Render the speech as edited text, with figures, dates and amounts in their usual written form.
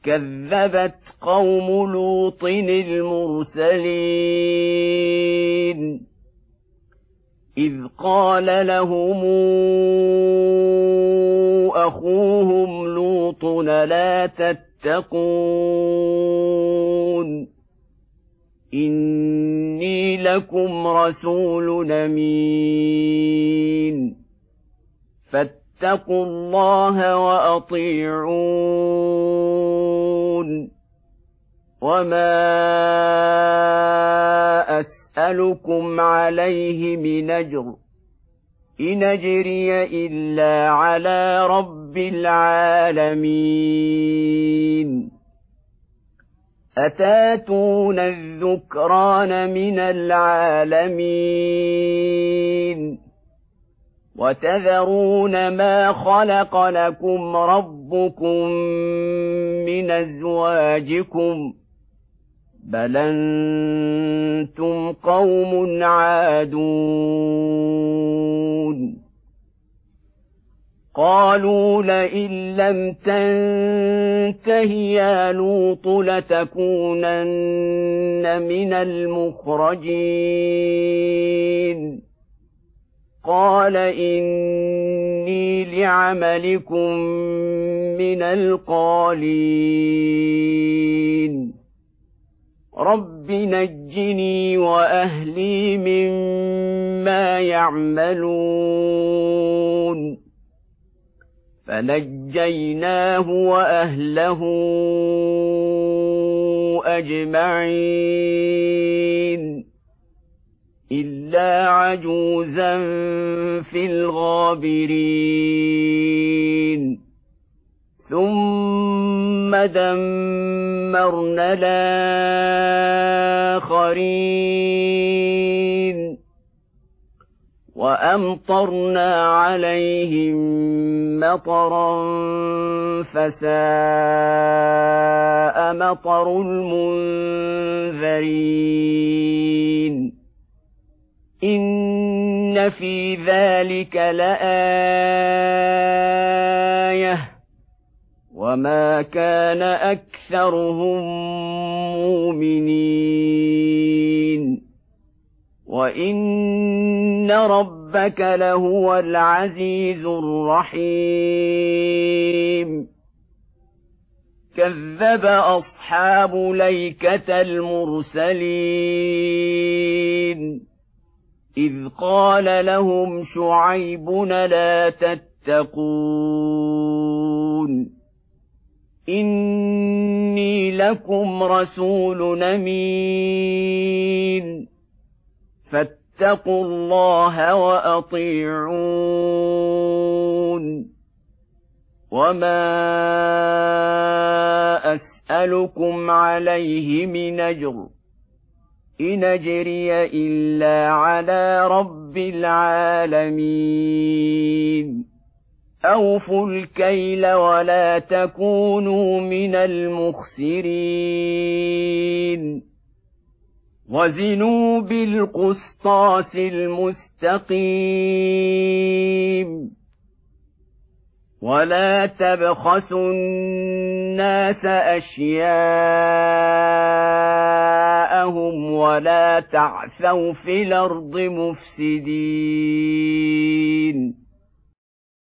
كذبت قوم لوط المرسلين إذ قال لهم أخوهم لوط لا تتقون إني لكم رسول أمين فاتقوا الله وأطيعون وما أسألكم عليه من أجر إن أجري إلا على رب العالمين أتاتون الذكران من العالمين وتذرون ما خلق لكم ربكم من أزواجكم بل أنتم قوم عادون قالوا لئن لم تنته يا لوط لتكونن من المخرجين قال إني لعملكم من القالين رب نجني وأهلي مما يعملون فنجيناه وأهله أجمعين إلا عجوزا في الغابرين ثم دمرنا الآخرين وأمطرنا عليهم مطرا فساء مطر المنذرين إن في ذلك لآية وما كان أكثرهم مؤمنين وإن ربك لهو العزيز الرحيم كذب أصحاب ليكة المرسلين إذ قال لهم شعيب لا تتقون إني لكم رسول أمين فاتقوا الله وأطيعون وما أسألكم عليه من أجر إن أجري إلا على رب العالمين أوفوا الكيل ولا تكونوا من المخسرين وزنوا بالقسطاس المستقيم ولا تبخسوا الناس أشياءهم ولا تعثوا في الأرض مفسدين